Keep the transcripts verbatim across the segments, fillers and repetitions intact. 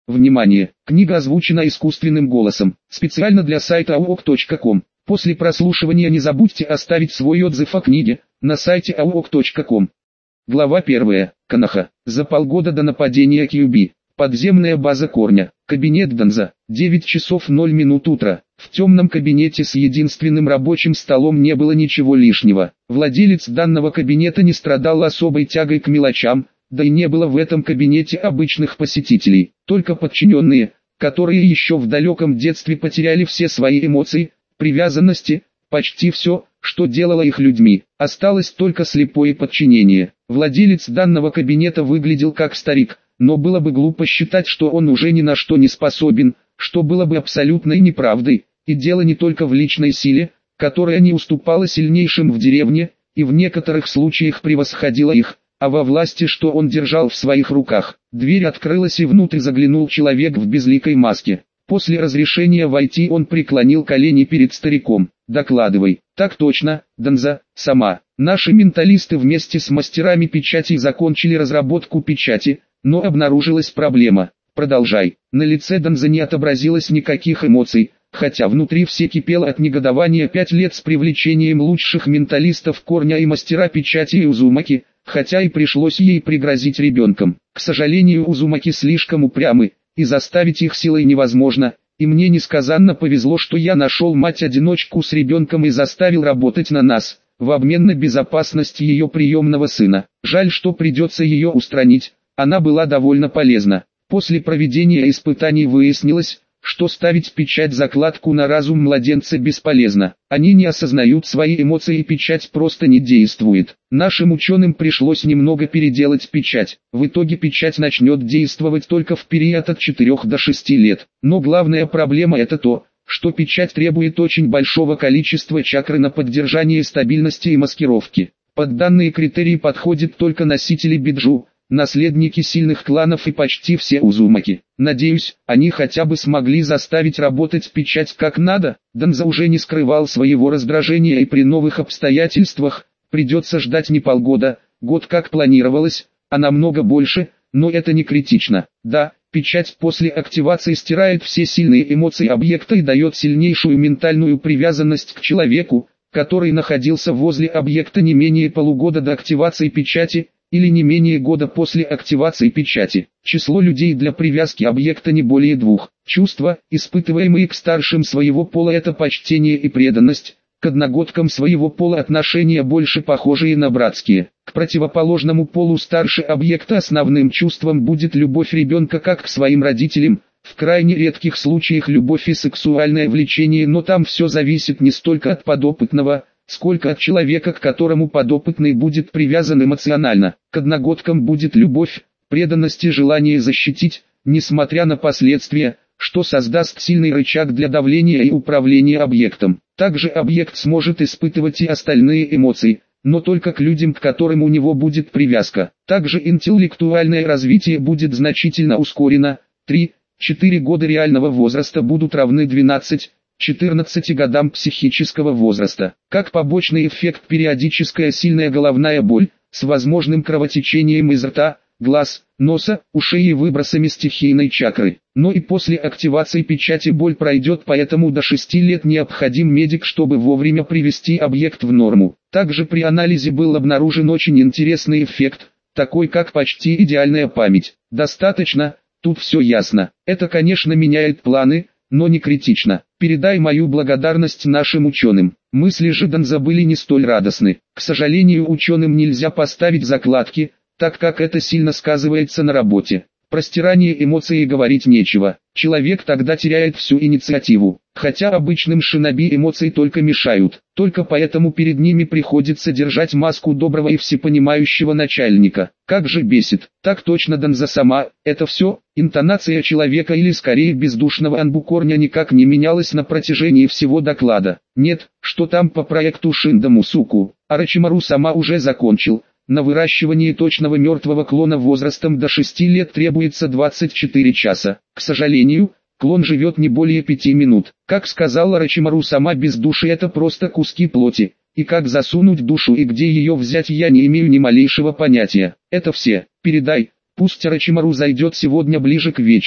Внимание! Книга озвучена искусственным голосом, специально для сайта ауок точка ком. После прослушивания не забудьте оставить свой отзыв о книге на сайте ауок точка ком. Глава первая. Коноха. За полгода до нападения Кьюби. Подземная база Корня. Кабинет Данза. девять часов ноль минут утра. В темном кабинете с единственным рабочим столом не было ничего лишнего. Владелец данного кабинета не страдал особой тягой к мелочам, да и не было в этом кабинете обычных посетителей, только подчиненные, которые еще в далеком детстве потеряли все свои эмоции, привязанности, почти все, что делало их людьми. Осталось только слепое подчинение. Владелец данного кабинета выглядел как старик, но было бы глупо считать, что он уже ни на что не способен, что было бы абсолютной неправдой. И дело не только в личной силе, которая не уступала сильнейшим в деревне, и в некоторых случаях превосходила их, а во власти, что он держал в своих руках. Дверь открылась и внутрь заглянул человек в безликой маске. После разрешения войти он преклонил колени перед стариком. «Докладывай». «Так точно, Данза, сама. Наши менталисты вместе с мастерами печати закончили разработку печати, но обнаружилась проблема». «Продолжай». На лице Данза не отобразилось никаких эмоций, хотя внутри все кипело от негодования. Пять лет с привлечением лучших менталистов Корня и мастера печати и Узумаки, хотя и пришлось ей пригрозить ребенком. К сожалению, Узумаки слишком упрямы, и заставить их силой невозможно, и мне несказанно повезло, что я нашел мать-одиночку с ребенком и заставил работать на нас, в обмен на безопасность ее приемного сына. Жаль, что придется ее устранить, она была довольно полезна. После проведения испытаний выяснилось, что ставить печать-закладку на разум младенца бесполезно. Они не осознают свои эмоции и печать просто не действует. Нашим ученым пришлось немного переделать печать. В итоге печать начнет действовать только в период от четырёх до шести лет. Но главная проблема это то, что печать требует очень большого количества чакры на поддержание стабильности и маскировки. Под данные критерии подходят только носители биджу, наследники сильных кланов и почти все Узумаки. Надеюсь, они хотя бы смогли заставить работать печать как надо. Данза уже не скрывал своего раздражения, и при новых обстоятельствах придется ждать не полгода, год как планировалось, а намного больше, но это не критично. Да, печать после активации стирает все сильные эмоции объекта и дает сильнейшую ментальную привязанность к человеку, который находился возле объекта не менее полугода до активации печати, или не менее года после активации печати. Число людей для привязки объекта не более двух. Чувства, испытываемые к старшим своего пола, это почтение и преданность, к одногодкам своего пола отношения больше похожие на братские. К противоположному полу старше объекта основным чувством будет любовь ребенка как к своим родителям, в крайне редких случаях любовь и сексуальное влечение, но там все зависит не столько от подопытного, сколько от человека, к которому подопытный будет привязан эмоционально. К одногодкам будет любовь, преданность и желание защитить, несмотря на последствия, что создаст сильный рычаг для давления и управления объектом. Также объект сможет испытывать и остальные эмоции, но только к людям, к которым у него будет привязка. Также интеллектуальное развитие будет значительно ускорено. три-четыре года реального возраста будут равны двенадцати-четырнадцати годам психического возраста. Как побочный эффект периодическая сильная головная боль, с возможным кровотечением из рта, глаз, носа, ушей и выбросами стихийной чакры. Но и после активации печати боль пройдет, поэтому до шести лет необходим медик, чтобы вовремя привести объект в норму. Также при анализе был обнаружен очень интересный эффект, такой как почти идеальная память. Достаточно, тут все ясно. Это, конечно, меняет планы, но не критично. Передай мою благодарность нашим ученым. Мысли же Данза были не столь радостны. К сожалению, ученым нельзя поставить закладки, так как это сильно сказывается на работе. Про стирание эмоций говорить нечего. Человек тогда теряет всю инициативу. Хотя обычным шиноби эмоции только мешают. Только поэтому перед ними приходится держать маску доброго и всепонимающего начальника. Как же бесит. Так точно, Данза сама. Это все. Интонация человека или скорее бездушного Анбукорня никак не менялась на протяжении всего доклада. Нет, что там по проекту Шинда Мусуку. Орочимару сама уже закончил. На выращивание точного мертвого клона возрастом до шести лет требуется двадцать четыре часа. К сожалению, клон живет не более пяти минут. Как сказала Орочимару сама, без души это просто куски плоти. И как засунуть душу и где ее взять, я не имею ни малейшего понятия. Это все. Передай, пусть Орочимару зайдет сегодня ближе к вечеру.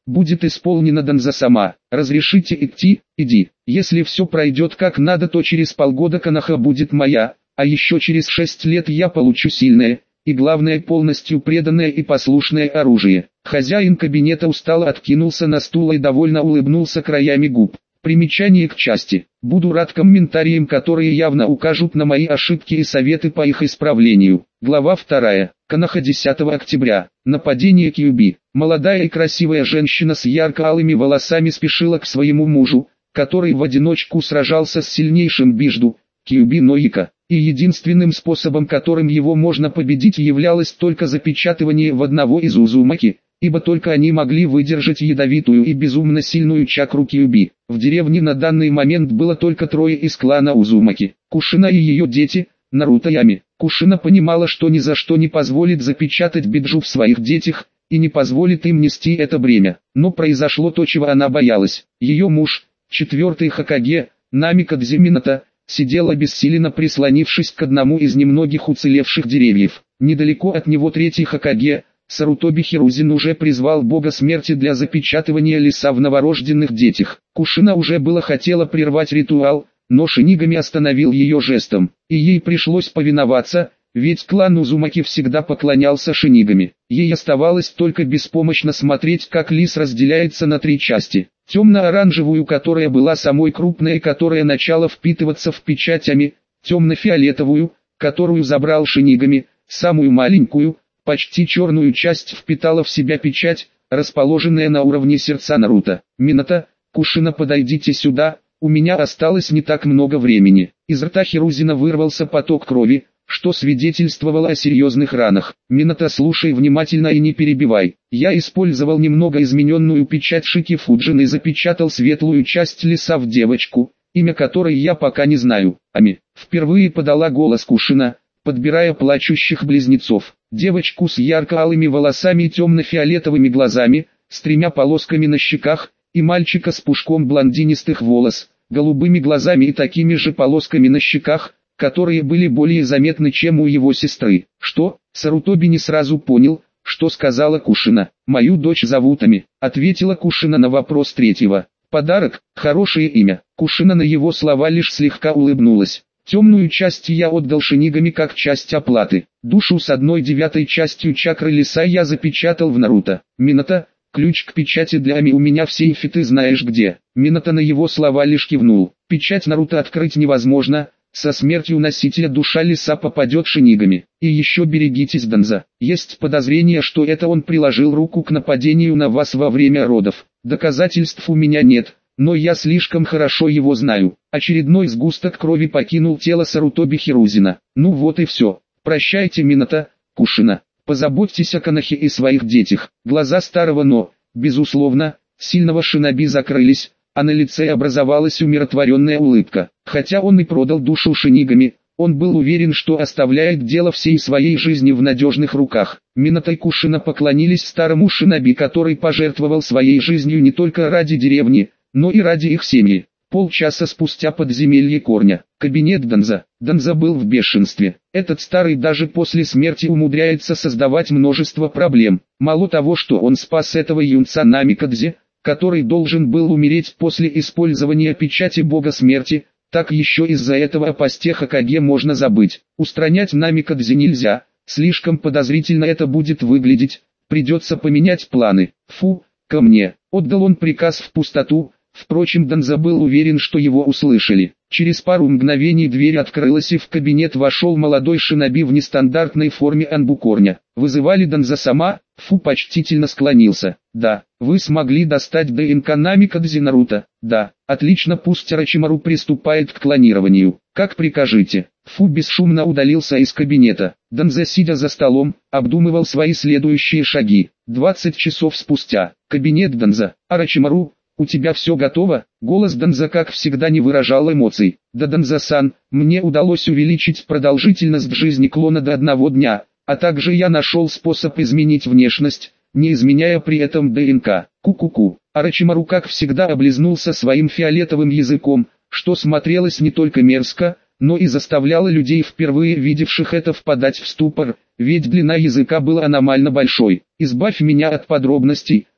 будет исполнена Данза сама. Разрешите идти? Иди. Если все пройдет как надо, то через полгода Коноха будет моя, а еще через шесть лет я получу сильное, и главное полностью преданное и послушное оружие. Хозяин кабинета устало откинулся на стул и довольно улыбнулся краями губ. Примечание к части. Буду рад комментариям, которые явно укажут на мои ошибки и советы по их исправлению. Глава вторая. Коноха десятого октября. Нападение Кьюби. Молодая и красивая женщина с ярко-алыми волосами спешила к своему мужу, который в одиночку сражался с сильнейшим Бижду, Кьюби Ноика, и единственным способом, которым его можно победить, являлось только запечатывание в одного из Узумаки, ибо только они могли выдержать ядовитую и безумно сильную чакру Кьюби. В деревне на данный момент было только трое из клана Узумаки: Кушина и ее дети, Наруто и Ами. Кушина понимала, что ни за что не позволит запечатать Биджу в своих детях, и не позволит им нести это бремя. Но произошло то, чего она боялась. Ее муж, четвертый Хокаге, Намикадзе Минато, сидел обессиленно прислонившись к одному из немногих уцелевших деревьев. Недалеко от него третий Хокаге, Сарутоби Хирузин, уже призвал бога смерти для запечатывания леса в новорожденных детях. Кушина уже было хотела прервать ритуал, но Шинигами остановил ее жестом, и ей пришлось повиноваться, ведь клан Узумаки всегда поклонялся Шинигами. Ей оставалось только беспомощно смотреть, как лис разделяется на три части: темно-оранжевую, которая была самой крупной и которая начала впитываться в печать Ами, темно-фиолетовую, которую забрал Шинигами, самую маленькую, почти черную часть впитала в себя печать, расположенная на уровне сердца Наруто. Минато, Кушина, подойдите сюда, у меня осталось не так много времени. Из рта Хирузина вырвался поток крови, что свидетельствовало о серьезных ранах. Минато, слушай внимательно и не перебивай. Я использовал немного измененную печать Шики Фуджин и запечатал светлую часть леса в девочку, имя которой я пока не знаю. Ами. Впервые подала голос Кушина, подбирая плачущих близнецов. Девочку с ярко-алыми волосами и темно-фиолетовыми глазами, с тремя полосками на щеках, и мальчика с пушком блондинистых волос, голубыми глазами и такими же полосками на щеках, которые были более заметны, чем у его сестры. Что? Сарутоби не сразу понял, что сказала Кушина. «Мою дочь зовут Ами», — ответила Кушина на вопрос третьего. «Подарок, хорошее имя». Кушина на его слова лишь слегка улыбнулась. «Темную часть я отдал Шинигами как часть оплаты. Душу с одной девятой частью чакры леса я запечатал в Наруто. Минато, ключ к печати для Ами у меня в сейфе, ты знаешь где». Минато на его слова лишь кивнул. «Печать Наруто открыть невозможно. Со смертью носителя душа леса попадет Шинигами. И еще берегитесь, Данза. Есть подозрение, что это он приложил руку к нападению на вас во время родов. Доказательств у меня нет, но я слишком хорошо его знаю». Очередной сгусток крови покинул тело Сарутоби Хирузина. «Ну вот и все. Прощайте, Минато, Кушина. Позаботьтесь о Конохе и своих детях». Глаза старого, но, безусловно, сильного шиноби закрылись, а на лице образовалась умиротворенная улыбка. Хотя он и продал душу Шинигами, он был уверен, что оставляет дело всей своей жизни в надежных руках. Минато и Кушина поклонились старому шиноби, который пожертвовал своей жизнью не только ради деревни, но и ради их семьи. Полчаса спустя подземелье корня. Кабинет Данза. Данза был в бешенстве. Этот старый даже после смерти умудряется создавать множество проблем. Мало того, что он спас этого юнца Намикадзе, который должен был умереть после использования печати бога смерти, так еще из-за этого о посте Хокаге можно забыть. Устранять Намикадзе нельзя, слишком подозрительно это будет выглядеть, придется поменять планы. Фу, ко мне. Отдал он приказ в пустоту. Впрочем, Данза был уверен, что его услышали. Через пару мгновений дверь открылась, и в кабинет вошел молодой шиноби в нестандартной форме Анбукорня. «Вызывали Данза сама?» Фу почтительно склонился. «Да». «Вы смогли достать ДНК Намикадзе Наруто?» «Да». «Отлично, пусть Орочимару приступает к клонированию. Как прикажете». Фу бесшумно удалился из кабинета. Данза, сидя за столом, обдумывал свои следующие шаги. двадцать часов спустя. Кабинет Данза. «Орочимару, у тебя все готово?» Голос Данза, как всегда, не выражал эмоций. «Да, Данза-сан, мне удалось увеличить продолжительность жизни клона до одного дня, а также я нашел способ изменить внешность, не изменяя при этом ДНК. Ку-ку-ку». Орочимару, как всегда, облизнулся своим фиолетовым языком, что смотрелось не только мерзко, но и заставляло людей, впервые видевших это, впадать в ступор, ведь длина языка была аномально большой. «Избавь меня от подробностей»,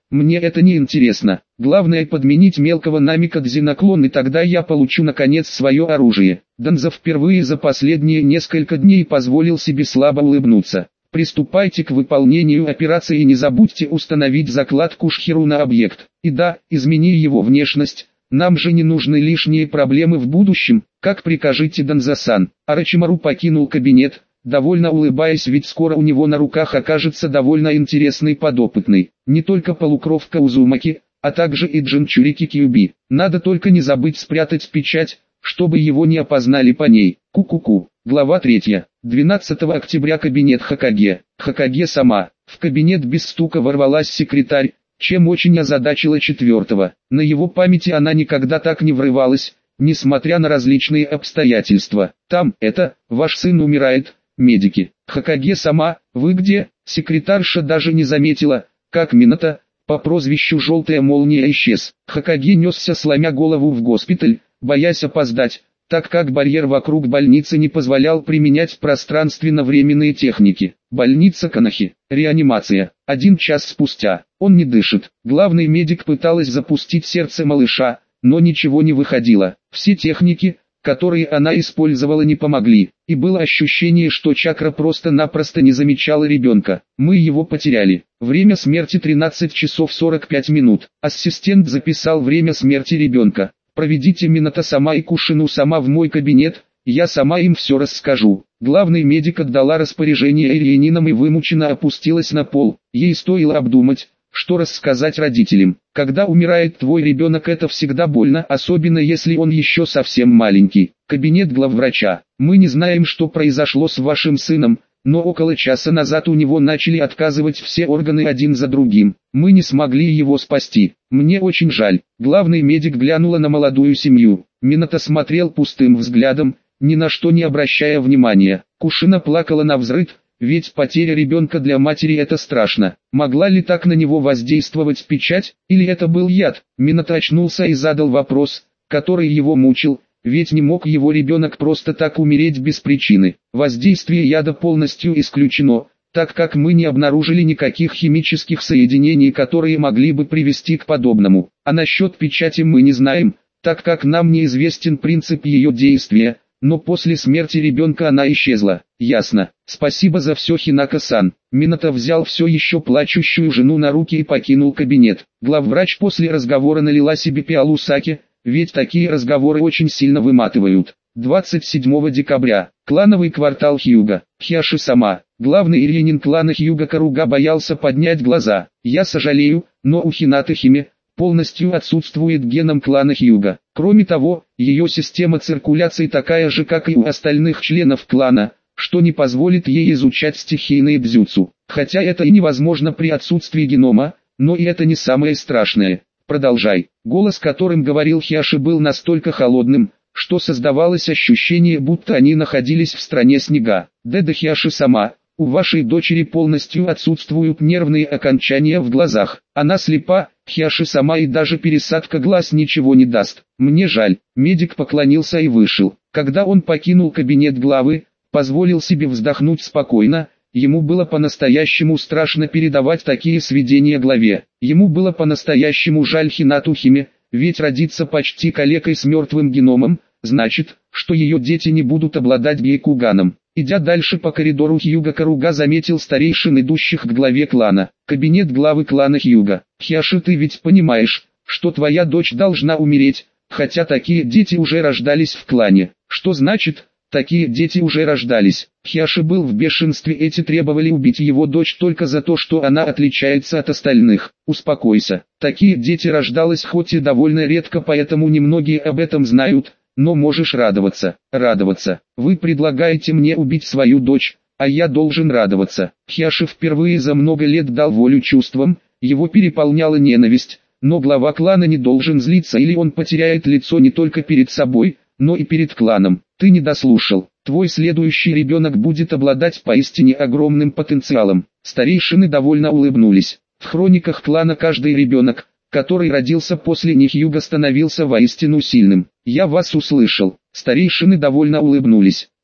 мне это не интересно. Главное подменить мелкого намика Дзиноклон, и тогда я получу наконец свое оружие. Данза впервые за последние несколько дней позволил себе слабо улыбнуться. Приступайте к выполнению операции и не забудьте установить закладку Шхиру на объект. И да, измени его внешность. Нам же не нужны лишние проблемы в будущем, как прикажете, Данза-сан. Орочимару покинул кабинет, довольно улыбаясь, ведь скоро у него на руках окажется довольно интересный подопытный. Не только полукровка Узумаки, а также и Джинчурики Кьюби. Надо только не забыть спрятать печать, чтобы его не опознали по ней. Ку-ку-ку. Глава третья. двенадцатого октября. Кабинет Хокаге. Хокаге сама. В кабинет без стука ворвалась секретарь, чем очень озадачила четвертого. На его памяти она никогда так не врывалась, несмотря на различные обстоятельства. Там, это, ваш сын умирает, медики. Хокаге сама, вы где? Секретарша даже не заметила, как Минато, по прозвищу «Желтая молния», исчез. Хокаге несся, сломя голову, в госпиталь, боясь опоздать, так как барьер вокруг больницы не позволял применять пространственно-временные техники. Больница Канахи. Реанимация. Один час спустя. Он не дышит. Главный медик пыталась запустить сердце малыша, но ничего не выходило. Все техники, которые она использовала, не помогли, и было ощущение, что чакра просто-напросто не замечала ребенка. Мы его потеряли. Время смерти тринадцать часов сорок пять минут. Ассистент записал время смерти ребенка. Проведите Минато сама и Кушину сама в мой кабинет, я сама им все расскажу. Главный медик отдала распоряжение Ирининам и вымученно опустилась на пол. Ей стоило обдумать, что рассказать родителям. Когда умирает твой ребенок, это всегда больно, особенно если он еще совсем маленький. Кабинет главврача. Мы не знаем, что произошло с вашим сыном, но около часа назад у него начали отказывать все органы один за другим. Мы не смогли его спасти. Мне очень жаль. Главный медик глянула на молодую семью. Минато смотрел пустым взглядом, ни на что не обращая внимания. Кушина плакала навзрыд, ведь потеря ребенка для матери — это страшно. Могла ли так на него воздействовать печать, или это был яд? Минато очнулся и задал вопрос, который его мучил. Ведь не мог его ребенок просто так умереть без причины. Воздействие яда полностью исключено, так как мы не обнаружили никаких химических соединений, которые могли бы привести к подобному. А насчет печати мы не знаем, так как нам неизвестен принцип ее действия, но после смерти ребенка она исчезла. Ясно. Спасибо за все, Хинако-сан. Минато взял все еще плачущую жену на руки и покинул кабинет. Главврач после разговора налила себе пиалу саке, ведь такие разговоры очень сильно выматывают. двадцать седьмого декабря. Клановый квартал Хьюга. Хьяши сама. Главный Иринин клана Хьюга Каруга боялся поднять глаза. Я сожалею, но у Хинаты Химе полностью отсутствует геном клана Хьюга. Кроме того, ее система циркуляции такая же, как и у остальных членов клана, что не позволит ей изучать стихийные дзюцу. Хотя это и невозможно при отсутствии генома, но и это не самое страшное. Продолжай. Голос, которым говорил Хьяши, был настолько холодным, что создавалось ощущение, будто они находились в стране снега. Деда Хьяши сама, у вашей дочери полностью отсутствуют нервные окончания в глазах. Она слепа, Хьяши сама, и даже пересадка глаз ничего не даст. Мне жаль. Медик поклонился и вышел. Когда он покинул кабинет главы, позволил себе вздохнуть спокойно. Ему было по-настоящему страшно передавать такие сведения главе. Ему было по-настоящему жаль Хинату Химе, ведь родиться почти калекой с мертвым геномом, значит, что ее дети не будут обладать гейкуганом. Идя дальше по коридору, Хьюга Каруга заметил старейшин, идущих к главе клана. Кабинет главы клана Хьюга. Хьяши, ты ведь понимаешь, что твоя дочь должна умереть, хотя такие дети уже рождались в клане. Что значит? Такие дети уже рождались. Хьяши был в бешенстве, эти требовали убить его дочь только за то, что она отличается от остальных. Успокойся. Такие дети рождалось хоть и довольно редко, поэтому немногие об этом знают, но можешь радоваться. Радоваться. Вы предлагаете мне убить свою дочь, а я должен радоваться. Хьяши впервые за много лет дал волю чувствам, его переполняла ненависть, но глава клана не должен злиться, или он потеряет лицо не только перед собой, но и перед кланом. Ты не дослушал. Твой следующий ребенок будет обладать поистине огромным потенциалом. Старейшины довольно улыбнулись. В хрониках клана каждый ребенок, который родился после них Хьюга, становился воистину сильным. Я вас услышал. Старейшины довольно улыбнулись.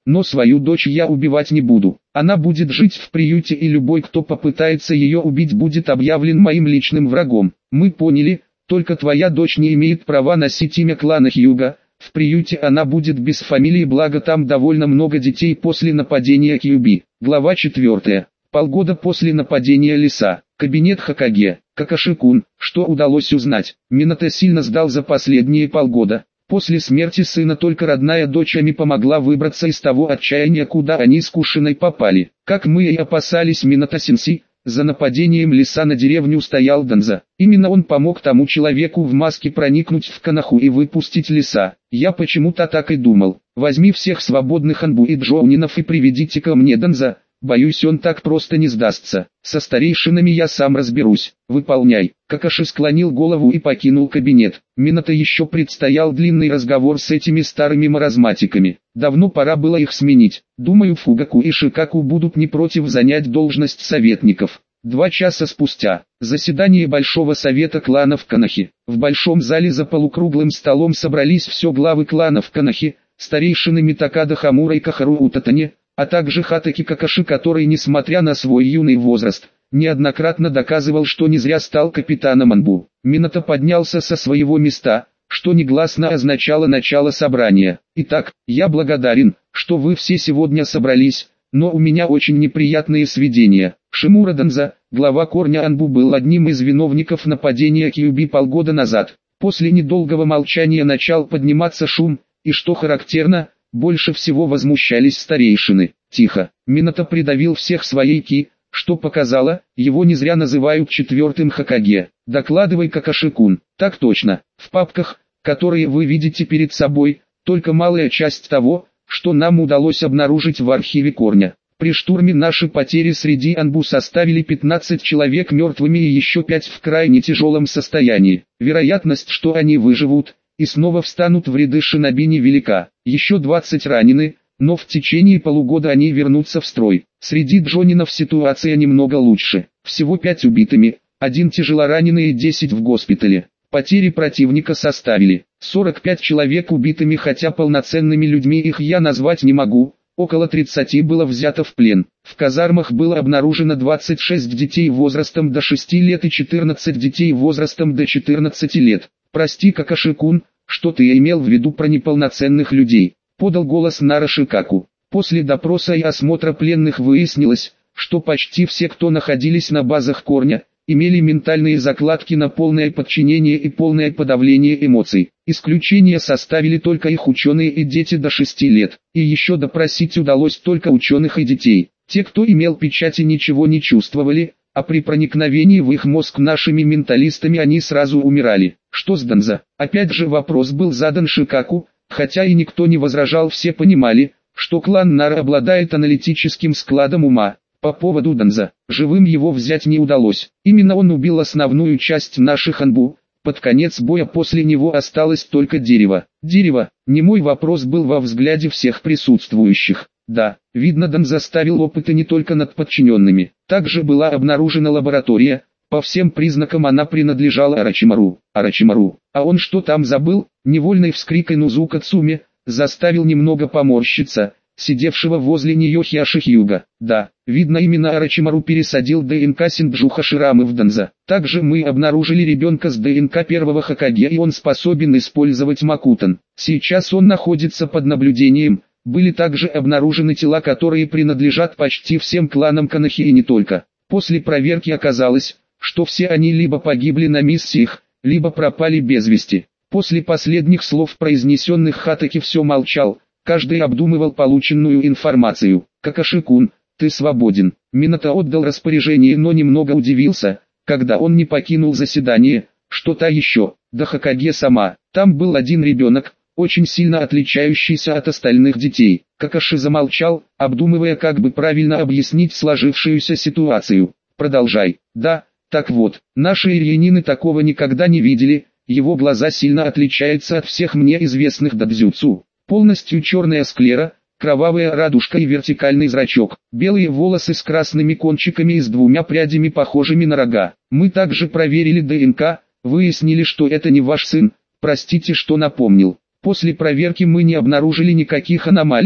но свою дочь я убивать не буду. Она будет жить в приюте, и любой, кто попытается ее убить, будет объявлен моим личным врагом. Мы поняли, только твоя дочь не имеет права носить имя клана Хьюга. В приюте она будет без фамилии, благо там довольно много детей после нападения Кьюби. Глава четвертая. Полгода после нападения Лиса. Кабинет Хокаге. Какаши-кун, что удалось узнать? Минато сильно сдал за последние полгода. После смерти сына только родная дочь Ами помогла выбраться из того отчаяния, куда они с Кушиной попали. Как мы и опасались, Минато-сенсей, за нападением Лиса на деревню стоял Данза. Именно он помог тому человеку в маске проникнуть в Коноху и выпустить Лиса. Я почему-то так и думал. Возьми всех свободных анбу и джоунинов и приведите ко мне Данза. Боюсь, он так просто не сдастся. Со старейшинами я сам разберусь. Выполняй. Какаши склонил голову и покинул кабинет. Минато еще предстоял длинный разговор с этими старыми маразматиками. Давно пора было их сменить. Думаю, Фугаку и Шикаку будут не против занять должность советников. Два часа спустя. Заседание Большого Совета кланов Конохи. В большом зале за полукруглым столом собрались все главы кланов Конохи, старейшины Митакада Хамура и Кахару Утатане, а также Хатаки Какаши, который, несмотря на свой юный возраст, неоднократно доказывал, что не зря стал капитаном Анбу. Минато поднялся со своего места, что негласно означало начало собрания. Итак, я благодарен, что вы все сегодня собрались, но у меня очень неприятные сведения. Шимура Данза, глава корня Анбу, был одним из виновников нападения Кьюби полгода назад. После недолгого молчания начал подниматься шум, и что характерно, больше всего возмущались старейшины. Тихо. Минато придавил всех своей ки, что показало, его не зря называют четвертым Хокаге. Докладывай, Какаши-кун. Так точно. В папках, которые вы видите перед собой, только малая часть того, что нам удалось обнаружить в архиве корня. При штурме наши потери среди анбу составили пятнадцать человек мертвыми и еще пять в крайне тяжелом состоянии. Вероятность, что они выживут и снова встанут в ряды шиноби, невелика. Еще двадцать ранены, но в течение полугода они вернутся в строй. Среди джонинов ситуация немного лучше. Всего пять убитыми, один тяжелораненый и десять в госпитале. Потери противника составили сорок пять человек убитыми, хотя полноценными людьми их я назвать не могу. Около тридцати было взято в плен. В казармах было обнаружено двадцать шесть детей возрастом до шести лет и четырнадцать детей возрастом до четырнадцати лет. «Прости, Какаши-кун, что ты имел в виду про неполноценных людей?» — подал голос Нара Шикаку. После допроса и осмотра пленных выяснилось, что почти все, кто находились на базах корня, имели ментальные закладки на полное подчинение и полное подавление эмоций. Исключение составили только их ученые и дети до шести лет. И еще допросить удалось только ученых и детей. Те, кто имел печати, ничего не чувствовали, а при проникновении в их мозг нашими менталистами они сразу умирали. Что с Данза? Опять же вопрос был задан Шикаку, хотя и никто не возражал, все понимали, что клан Нара обладает аналитическим складом ума. По поводу Данза, живым его взять не удалось. Именно он убил основную часть наших анбу. Под конец боя после него осталось только дерево. Дерево, немой вопрос был во взгляде всех присутствующих. Да, видно, Дан заставил опыты не только над подчиненными. Также была обнаружена лаборатория. По всем признакам она принадлежала Орочимару. Орочимару, а он что там забыл? Невольный вскрик Инузука Цуми заставил немного поморщиться сидевшего возле нее Хиаши Хьюга. Да, видно, именно Орочимару пересадил ДНК Синджуха Ширамы в Данза. Также мы обнаружили ребенка с ДНК первого Хокаге, и он способен использовать Макутан. Сейчас он находится под наблюдением. Были также обнаружены тела, которые принадлежат почти всем кланам Конохи и не только. После проверки оказалось, что все они либо погибли на миссиях, либо пропали без вести. После последних слов, произнесенных, Хатаки все молчал. Каждый обдумывал полученную информацию. Какаши-кун, ты свободен. Минато отдал распоряжение, но немного удивился, когда он не покинул заседание. Что-то еще, да Хокаге сама. Там был один ребенок, очень сильно отличающийся от остальных детей. Какаши замолчал, обдумывая, как бы правильно объяснить сложившуюся ситуацию. Продолжай. Да, так вот, наши ирьянины такого никогда не видели. Его глаза сильно отличаются от всех мне известных дадзюцу. Полностью черная склера, кровавая радужка и вертикальный зрачок, белые волосы с красными кончиками и с двумя прядями, похожими на рога. Мы также проверили ДНК, выяснили, что это не ваш сын. Простите, что напомнил. После проверки мы не обнаружили никаких аномалий,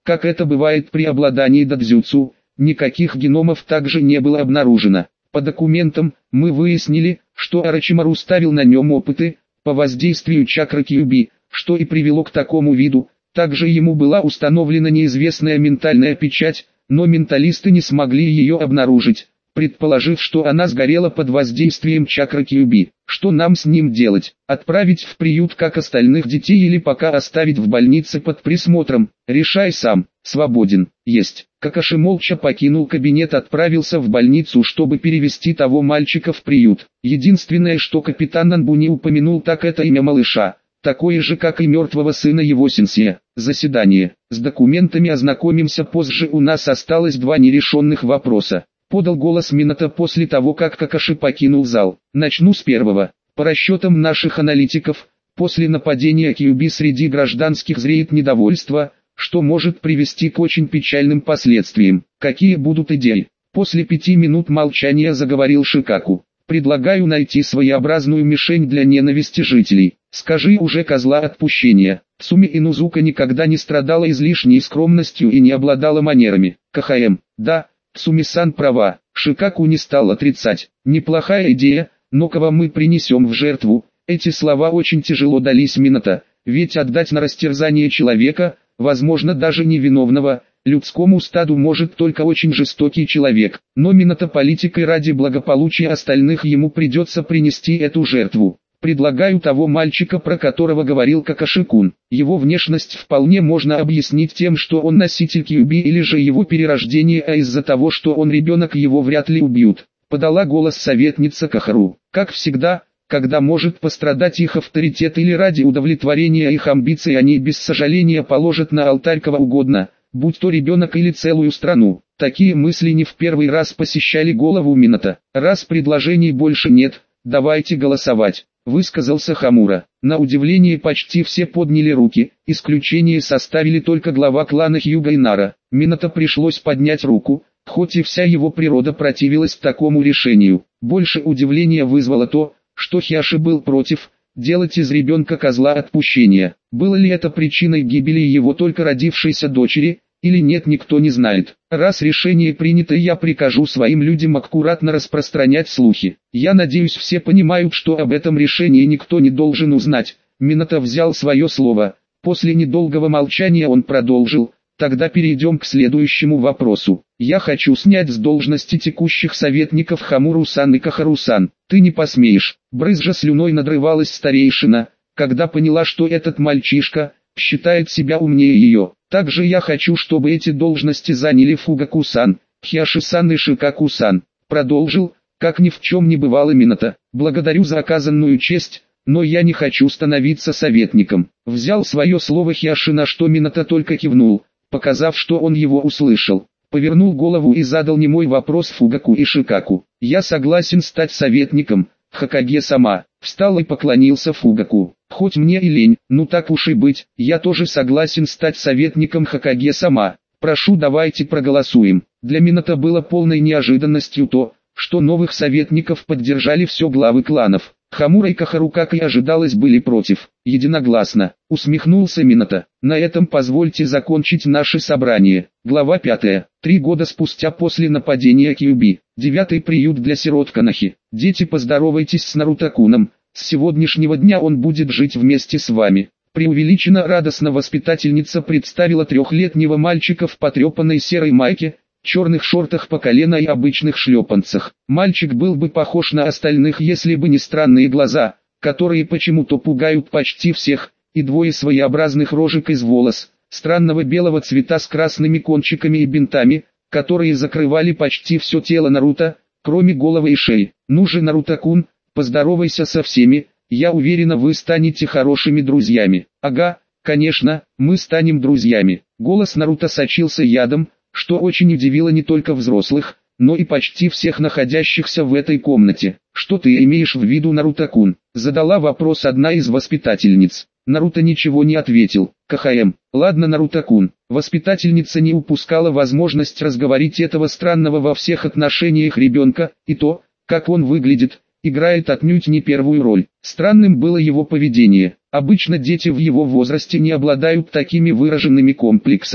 Как это бывает при обладании додзюцу, никаких геномов также не было обнаружено. По документам, мы выяснили, что Орочимару ставил на нем опыты по воздействию чакры Кьюби, что и привело к такому виду. Также ему была установлена неизвестная ментальная печать, но менталисты не смогли ее обнаружить, предположив, что она сгорела под воздействием чакры Кьюби. Что нам с ним делать? Отправить в приют как остальных детей или пока оставить в больнице под присмотром? Решай сам. Свободен. Есть. Какаши молча покинул кабинет, отправился в больницу, чтобы перевести того мальчика в приют. Единственное, что капитан Нанбу не упомянул, так это имя малыша. Такое же, как и мертвого сына его сенсея. Заседание. С документами ознакомимся позже, у нас осталось два нерешенных вопроса. Подал голос Минато после того, как Какаши покинул зал. Начну с первого. По расчетам наших аналитиков, после нападения Кьюби среди гражданских зреет недовольство, что может привести к очень печальным последствиям. Какие будут идеи? После пяти минут молчания заговорил Шикаку. Предлагаю найти своеобразную мишень для ненависти жителей. Скажи уже козла отпущения. Цуми Инузука никогда не страдала излишней скромностью и не обладала манерами. КХМ. Да, Цуми-сан права. Шикаку не стал отрицать. Неплохая идея, но кого мы принесем в жертву? Эти слова очень тяжело дались Минато, ведь отдать на растерзание человека, возможно даже невиновного, людскому стаду может только очень жестокий человек. Но Минато политикой ради благополучия остальных ему придется принести эту жертву. Предлагаю того мальчика, про которого говорил Какаши-кун. Его внешность вполне можно объяснить тем, что он носитель Кьюби, или же его перерождение, а из-за того, что он ребенок, его вряд ли убьют. Подала голос советница Кахару. Как всегда, когда может пострадать их авторитет или ради удовлетворения их амбиций, они без сожаления положат на алтарь кого угодно, будь то ребенок или целую страну. Такие мысли не в первый раз посещали голову Минато. Раз предложений больше нет, давайте голосовать. Высказался Хамура. На удивление почти все подняли руки, исключение составили только глава клана Хьюга и Нара. Минато пришлось поднять руку, хоть и вся его природа противилась такому решению. Больше удивления вызвало то, что Хиаши был против делать из ребенка козла отпущения. Было ли это причиной гибели его только родившейся дочери, или нет, никто не знает. Раз решение принято, я прикажу своим людям аккуратно распространять слухи. Я надеюсь, все понимают, что об этом решении никто не должен узнать. Минато взял свое слово. После недолгого молчания он продолжил. Тогда перейдем к следующему вопросу. Я хочу снять с должности текущих советников Хамуру-сан и Кахару-сан. Ты не посмеешь. Брызжа слюной надрывалась старейшина, когда поняла, что этот мальчишка считает себя умнее ее. Также я хочу, чтобы эти должности заняли Фугаку-сан, Хиаши-сан и Шикаку-сан. Продолжил, как ни в чем не бывало Минато. Благодарю за оказанную честь, но я не хочу становиться советником. Взял свое слово Хиаши, на что Минато только кивнул, показав, что он его услышал. Повернул голову и задал немой вопрос Фугаку и Шикаку. Я согласен стать советником, Хокаге-сама. Встал и поклонился Фугаку. Хоть мне и лень, ну так уж и быть, я тоже согласен стать советником Хокаге-сама. Прошу, давайте проголосуем. Для Минато было полной неожиданностью то, что новых советников поддержали все главы кланов. Хамура и Кахару, как и ожидалось, были против. Единогласно. Усмехнулся Минато. На этом позвольте закончить наше собрание. Глава пятая. Три года спустя после нападения Кьюби. Девятый приют для сирот Канахи. Дети, поздоровайтесь с Наруто-куном. С сегодняшнего дня он будет жить вместе с вами. Преувеличенно радостно воспитательница представила трехлетнего мальчика в потрепанной серой майке, черных шортах по колено и обычных шлепанцах. Мальчик был бы похож на остальных, если бы не странные глаза, которые почему-то пугают почти всех, и двое своеобразных рожек из волос, странного белого цвета с красными кончиками и бинтами, которые закрывали почти все тело Наруто, кроме головы и шеи. Ну же, Наруто-кун, поздоровайся со всеми, я уверена, вы станете хорошими друзьями. Ага, конечно, мы станем друзьями. Голос Наруто сочился ядом, что очень удивило не только взрослых, но и почти всех находящихся в этой комнате. Что ты имеешь в виду, Наруто-кун? Задала вопрос одна из воспитательниц. Наруто ничего не ответил. КХМ. Ладно, Наруто-кун. Воспитательница не упускала возможность разговорить этого странного во всех отношениях ребенка, и то, как он выглядит, играет отнюдь не первую роль. Странным было его поведение. Обычно дети в его возрасте не обладают такими выраженными комплексами,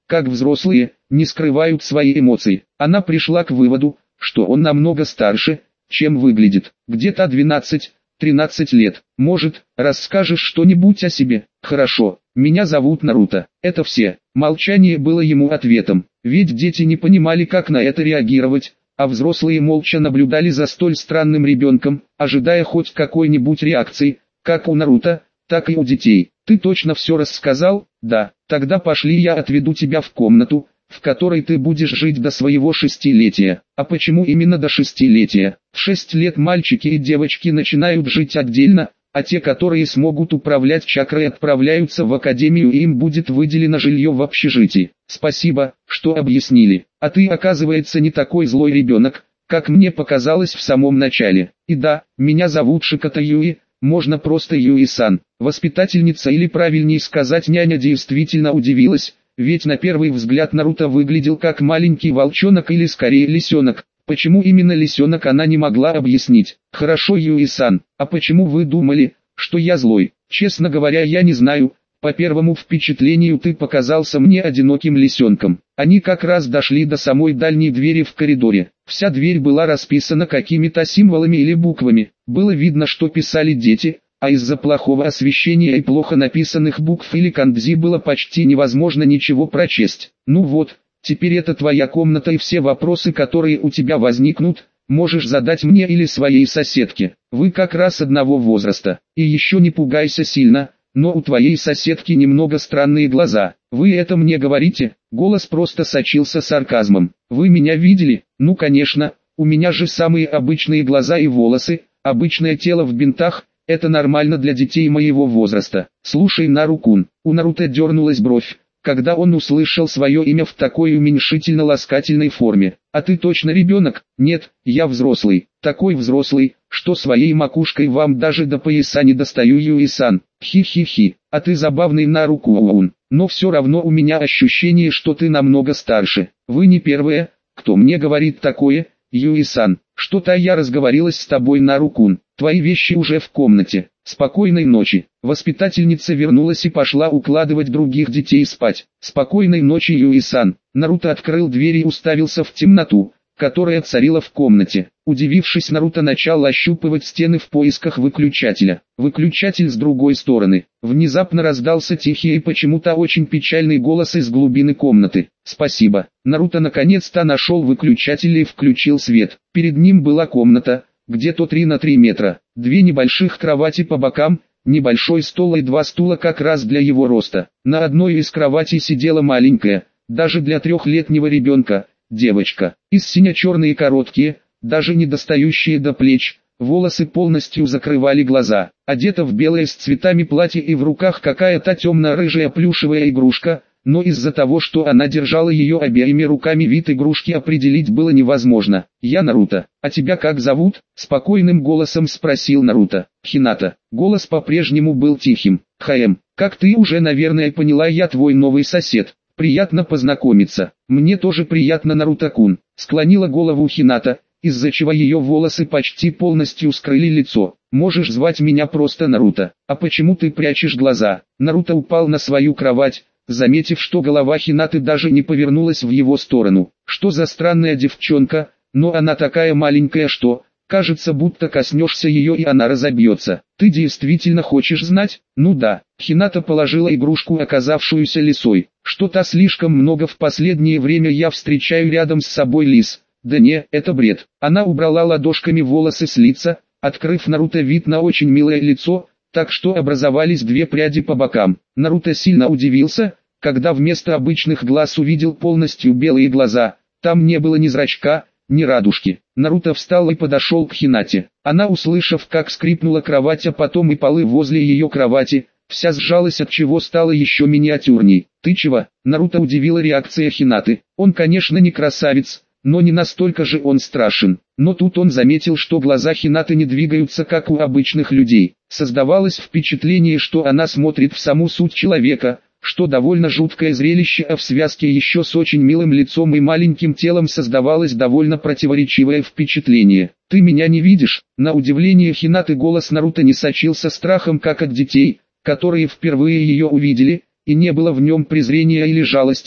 как взрослые, не скрывают свои эмоции. Она пришла к выводу, что он намного старше, чем выглядит. Где-то двенадцать-тринадцать лет. Может, расскажешь что-нибудь о себе? Хорошо, меня зовут Наруто. Это все. Молчание было ему ответом. Ведь дети не понимали, как на это реагировать, а взрослые молча наблюдали за столь странным ребенком, ожидая хоть какой-нибудь реакции, как у Наруто, так и у детей. Ты точно все рассказал? Да. Тогда пошли, я отведу тебя в комнату, в которой ты будешь жить до своего шестилетия. А почему именно до шестилетия? В шесть лет мальчики и девочки начинают жить отдельно, а те, которые смогут управлять чакрой, отправляются в академию, и им будет выделено жилье в общежитии. Спасибо, что объяснили. А ты, оказывается, не такой злой ребенок, как мне показалось в самом начале. И да, меня зовут Шикото Юи, можно просто Юи-сан. Воспитательница, или правильнее сказать няня, действительно удивилась, ведь на первый взгляд Наруто выглядел как маленький волчонок или скорее лисенок. Почему именно лисенок, она не могла объяснить. Хорошо, Юи-сан, а почему вы думали, что я злой? Честно говоря, я не знаю. По первому впечатлению ты показался мне одиноким лисенком. Они как раз дошли до самой дальней двери в коридоре. Вся дверь была расписана какими-то символами или буквами. Было видно, что писали дети, а из-за плохого освещения и плохо написанных букв или кандзи было почти невозможно ничего прочесть. Ну вот, теперь это твоя комната, и все вопросы, которые у тебя возникнут, можешь задать мне или своей соседке. Вы как раз одного возраста. И еще не пугайся сильно. Но у твоей соседки немного странные глаза. Вы это мне говорите? Голос просто сочился сарказмом. Вы меня видели? Ну конечно, у меня же самые обычные глаза и волосы, обычное тело в бинтах, это нормально для детей моего возраста. Слушай, Нару-кун, у Наруто дернулась бровь, когда он услышал свое имя в такой уменьшительно-ласкательной форме. А ты точно ребенок? Нет, я взрослый. Такой взрослый, что своей макушкой вам даже до пояса не достаю, Юи-сан. Хи-хи-хи, а ты забавный, Нару-кун. Но все равно у меня ощущение, что ты намного старше. Вы не первая, кто мне говорит такое, Юи-сан. Что-то я разговорилась с тобой, Нару-кун. Твои вещи уже в комнате. Спокойной ночи. Воспитательница вернулась и пошла укладывать других детей спать. Спокойной ночи, Юи-сан. Наруто открыл дверь и уставился в темноту, которая царила в комнате. Удивившись, Наруто начал ощупывать стены в поисках выключателя. Выключатель с другой стороны. Внезапно раздался тихий и почему-то очень печальный голос из глубины комнаты. «Спасибо». Наруто наконец-то нашел выключатель и включил свет. Перед ним была комната, где-то три на три метра. Две небольших кровати по бокам, небольшой стол и два стула как раз для его роста. На одной из кроватей сидела маленькая, даже для трехлетнего ребенка, девочка. Из сине-черные короткие, даже не достающие до плеч, волосы полностью закрывали глаза. Одета в белое с цветами платье и в руках какая-то темно-рыжая плюшевая игрушка, но из-за того, что она держала ее обеими руками, вид игрушки определить было невозможно. «Я Наруто, а тебя как зовут?» – спокойным голосом спросил Наруто. «Хината». Голос по-прежнему был тихим. «Хаэм, как ты уже, наверное, поняла, я твой новый сосед. Приятно познакомиться». «Мне тоже приятно, Наруто-кун», – склонила голову Хината, из-за чего ее волосы почти полностью скрыли лицо. «Можешь звать меня просто Наруто». «А почему ты прячешь глаза?» Наруто упал на свою кровать, заметив, что голова Хинаты даже не повернулась в его сторону. Что за странная девчонка, но она такая маленькая, что, кажется, будто коснешься ее и она разобьется. Ты действительно хочешь знать? Ну да. Хината положила игрушку, оказавшуюся лисой. Что-то слишком много в последнее время я встречаю рядом с собой лис. Да не, это бред. Она убрала ладошками волосы с лица, открыв Наруто вид на очень милое лицо, так что образовались две пряди по бокам. Наруто сильно удивился, когда вместо обычных глаз увидел полностью белые глаза. Там не было ни зрачка, ни радужки. Наруто встал и подошел к Хинате. Она, услышав, как скрипнула кровать, а потом и полы возле ее кровати, вся сжалась, от чего стала еще миниатюрней. «Ты чего?» Наруто удивила реакция Хинаты. Он, конечно, не красавец, но не настолько же он страшен. Но тут он заметил, что глаза Хинаты не двигаются, как у обычных людей. Создавалось впечатление, что она смотрит в саму суть человека, что довольно жуткое зрелище, а в связке еще с очень милым лицом и маленьким телом создавалось довольно противоречивое впечатление. «Ты меня не видишь?» На удивление Хинаты голос Наруто не сочился страхом, как от детей, которые впервые ее увидели, и не было в нем презрения или жалости,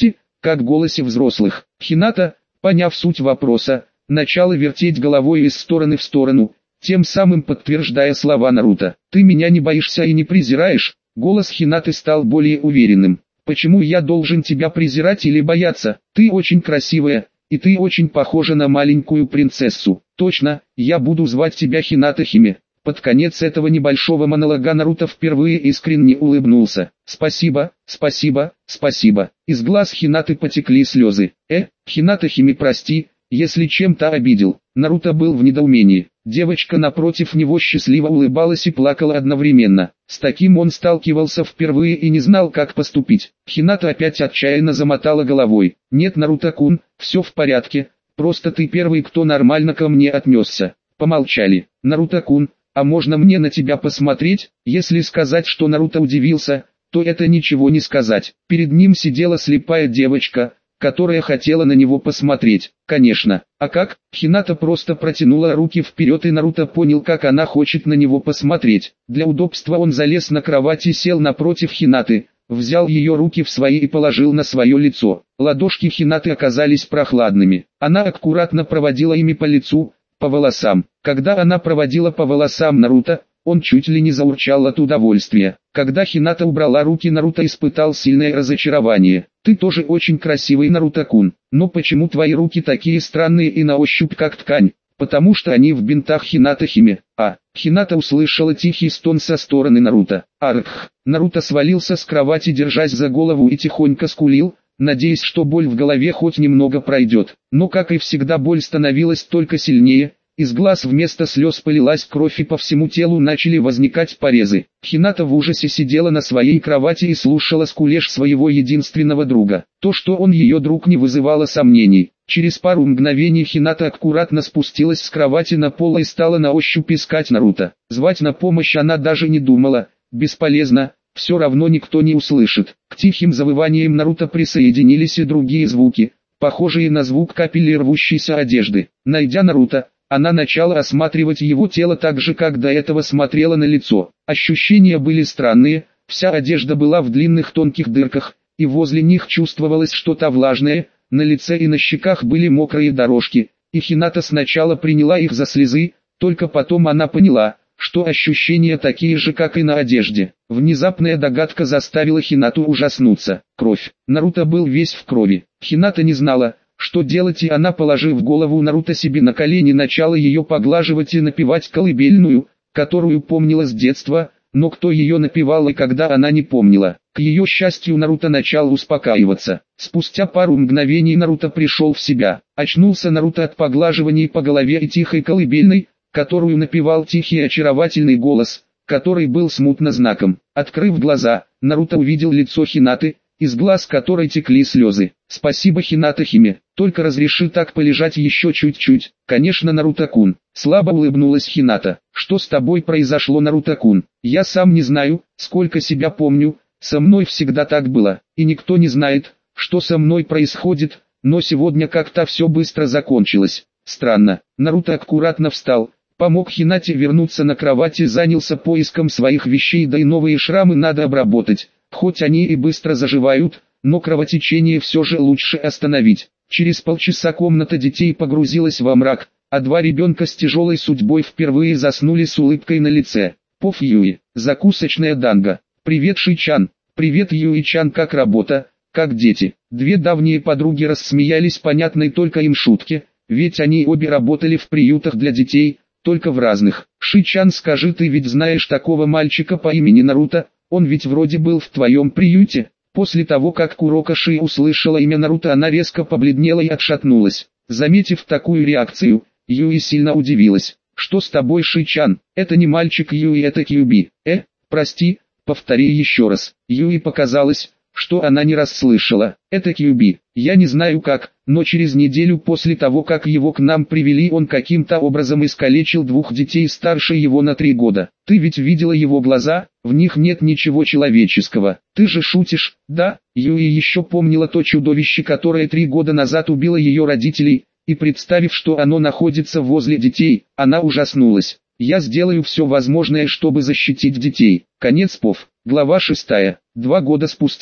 как в голосе взрослых. Хината, поняв суть вопроса, начала вертеть головой из стороны в сторону, тем самым подтверждая слова Наруто. «Ты меня не боишься и не презираешь?» Голос Хинаты стал более уверенным. «Почему я должен тебя презирать или бояться? Ты очень красивая, и ты очень похожа на маленькую принцессу. Точно, я буду звать тебя Хината Химе». Под конец этого небольшого монолога Наруто впервые искренне улыбнулся. «Спасибо, спасибо, спасибо». Из глаз Хинаты потекли слезы. «Э, Хината Химе, прости, если чем-то обидел». Наруто был в недоумении. Девочка напротив него счастливо улыбалась и плакала одновременно. С таким он сталкивался впервые и не знал, как поступить. Хината опять отчаянно замотала головой. «Нет, Наруто-кун, все в порядке, просто ты первый, кто нормально ко мне отнесся». Помолчали. «Наруто-кун, а можно мне на тебя посмотреть?» Если сказать, что Наруто удивился, то это ничего не сказать. Перед ним сидела слепая девочка, которая хотела на него посмотреть. Конечно. А как? Хината просто протянула руки вперед, и Наруто понял, как она хочет на него посмотреть. Для удобства он залез на кровать и сел напротив Хинаты, взял ее руки в свои и положил на свое лицо. Ладошки Хинаты оказались прохладными. Она аккуратно проводила ими по лицу, по волосам. Когда она проводила по волосам Наруто, он чуть ли не заурчал от удовольствия. Когда Хината убрала руки, Наруто испытал сильное разочарование. «Ты тоже очень красивый, Наруто-кун, но почему твои руки такие странные и на ощупь как ткань?» «Потому что они в бинтах, Хината Химе». А, Хината услышала тихий стон со стороны Наруто. Арх! Наруто свалился с кровати, держась за голову, и тихонько скулил, надеясь, что боль в голове хоть немного пройдет. Но, как и всегда, боль становилась только сильнее. Из глаз вместо слез полилась кровь, и по всему телу начали возникать порезы. Хината в ужасе сидела на своей кровати и слушала скулеж своего единственного друга. То, что он ее друг, не вызывало сомнений. Через пару мгновений Хината аккуратно спустилась с кровати на пол и стала на ощупь искать Наруто. Звать на помощь она даже не думала. Бесполезно, все равно никто не услышит. К тихим завываниям Наруто присоединились и другие звуки, похожие на звук капель и рвущейся одежды. Найдя Наруто, она начала осматривать его тело так же, как до этого смотрела на лицо. Ощущения были странные, вся одежда была в длинных тонких дырках, и возле них чувствовалось что-то влажное, на лице и на щеках были мокрые дорожки, и Хината сначала приняла их за слезы, только потом она поняла, что ощущения такие же, как и на одежде. Внезапная догадка заставила Хинату ужаснуться. Кровь. Наруто был весь в крови. Хината не знала, что делать, и она, положив голову Наруто себе на колени, начала ее поглаживать и напевать колыбельную, которую помнила с детства, но кто ее напевал и когда, она не помнила. К ее счастью, Наруто начал успокаиваться. Спустя пару мгновений Наруто пришел в себя. Очнулся Наруто от поглаживаний по голове и тихой колыбельной, которую напевал тихий очаровательный голос, который был смутно знаком. Открыв глаза, Наруто увидел лицо Хинаты, из глаз которой текли слезы. «Спасибо, Хината Химе, только разреши так полежать еще чуть-чуть». «Конечно, Наруто-кун», слабо улыбнулась Хината. «Что с тобой произошло, Наруто-кун?» «Я сам не знаю, сколько себя помню, со мной всегда так было, и никто не знает, что со мной происходит, но сегодня как-то все быстро закончилось. Странно». Наруто аккуратно встал, помог Хинате вернуться на кровать и занялся поиском своих вещей, да и новые шрамы надо обработать. Хоть они и быстро заживают, но кровотечение все же лучше остановить. Через полчаса комната детей погрузилась во мрак, а два ребенка с тяжелой судьбой впервые заснули с улыбкой на лице. Поф Юи, закусочная Данго. «Привет, Ши-чан». «Привет, Юи-чан, как работа, как дети?» Две давние подруги рассмеялись понятной только им шутке, ведь они обе работали в приютах для детей, только в разных. «Ши-чан, скажи, ты ведь знаешь такого мальчика по имени Наруто? Он ведь вроде был в твоем приюте?» После того, как Куроко Ши услышала имя Наруто, она резко побледнела и отшатнулась. Заметив такую реакцию, Юи сильно удивилась. «Что с тобой, Ши-чан? Это не мальчик Юи, это Кьюби». «Э, прости, повтори еще раз». Юи показалось, что она не расслышала. «Это Кьюби. Я не знаю как, но через неделю после того, как его к нам привели, он каким-то образом искалечил двух детей старше его на три года. Ты ведь видела его глаза, в них нет ничего человеческого. Ты же шутишь, да?» Юи еще помнила то чудовище, которое три года назад убило ее родителей, и представив, что оно находится возле детей, она ужаснулась. «Я сделаю все возможное, чтобы защитить детей». Конец пов. Глава шестая. Два года спустя.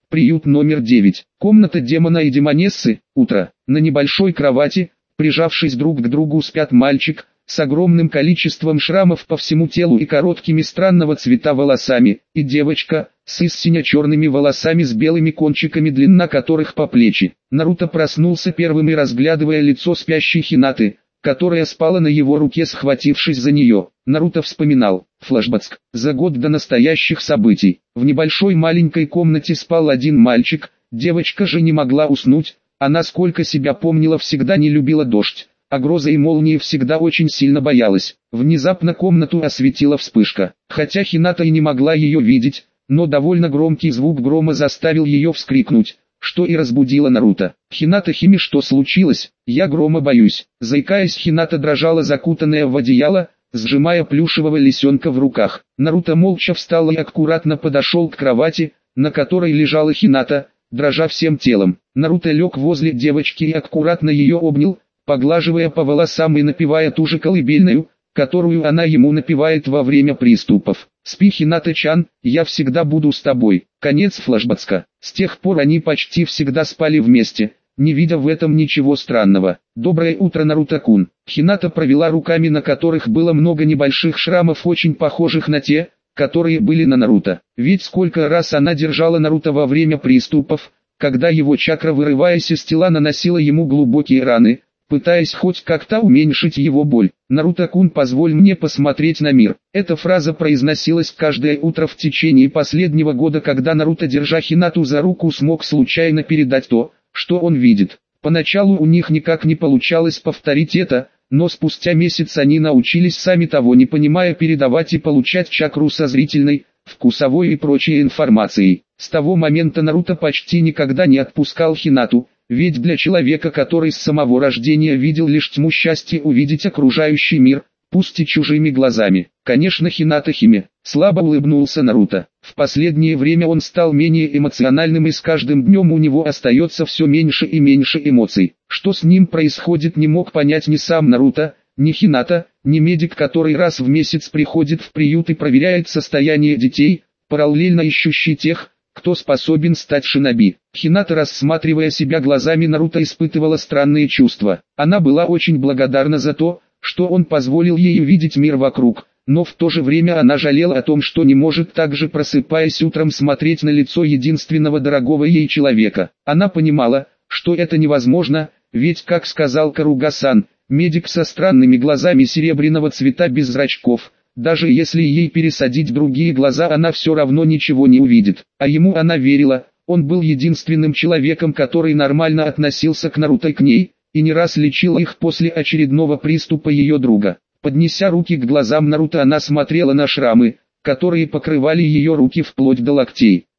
Приют номер девять. Комната демона и демонессы. Утро. На небольшой кровати, прижавшись друг к другу, спят мальчик с огромным количеством шрамов по всему телу и короткими странного цвета волосами, и девочка с сине-черными волосами с белыми кончиками, длина которых по плечи. Наруто проснулся первым и, разглядывая лицо спящей Хинаты, которая спала на его руке, схватившись за нее, Наруто вспоминал флэшбэк за год до настоящих событий. В небольшой маленькой комнате спал один мальчик, девочка же не могла уснуть. Она, сколько себя помнила, всегда не любила дождь, а грозы и молнии всегда очень сильно боялась. Внезапно комнату осветила вспышка. Хотя Хината и не могла ее видеть, но довольно громкий звук грома заставил ее вскрикнуть, что и разбудило Наруто. «Хината Хими, что случилось? Я грома боюсь». Заикаясь, Хината дрожала, закутанная в одеяло, сжимая плюшевого лисенка в руках. Наруто молча встал и аккуратно подошел к кровати, на которой лежала Хината, дрожа всем телом. Наруто лег возле девочки и аккуратно ее обнял, поглаживая по волосам и напевая ту же колыбельную, которую она ему напевает во время приступов. «Спи, Хината-чан, я всегда буду с тобой». Конец флэшбэка. С тех пор они почти всегда спали вместе, не видя в этом ничего странного. «Доброе утро, Наруто-кун». Хината провела руками, на которых было много небольших шрамов, очень похожих на те, которые были на Наруто. Ведь сколько раз она держала Наруто во время приступов, когда его чакра, вырываясь из тела, наносила ему глубокие раны, пытаясь хоть как-то уменьшить его боль. «Наруто-кун, позволь мне посмотреть на мир». Эта фраза произносилась каждое утро в течение последнего года, когда Наруто, держа Хинату за руку, смог случайно передать то, что он видит. Поначалу у них никак не получалось повторить это, но спустя месяц они научились, сами того не понимая, передавать и получать чакру со зрительной, вкусовой и прочей информацией. С того момента Наруто почти никогда не отпускал Хинату, ведь для человека, который с самого рождения видел лишь тьму, счастье увидеть окружающий мир, пусть и чужими глазами. Конечно, Хината Химе. Слабо улыбнулся Наруто. В последнее время он стал менее эмоциональным, и с каждым днем у него остается все меньше и меньше эмоций. Что с ним происходит, не мог понять ни сам Наруто, ни Хината, ни медик, который раз в месяц приходит в приют и проверяет состояние детей, параллельно ищущий тех, кто способен стать шиноби. Хината, рассматривая себя глазами Наруто, испытывала странные чувства. Она была очень благодарна за то, что он позволил ей увидеть мир вокруг, но в то же время она жалела о том, что не может также, просыпаясь утром, смотреть на лицо единственного дорогого ей человека. Она понимала, что это невозможно, ведь, как сказал Каруга-сан, медик со странными глазами серебряного цвета без зрачков, даже если ей пересадить другие глаза, она все равно ничего не увидит. А ему она верила, он был единственным человеком, который нормально относился к Наруто и к ней, и не раз лечил их после очередного приступа ее друга. Поднеся руки к глазам Наруто, она смотрела на шрамы, которые покрывали ее руки вплоть до локтей.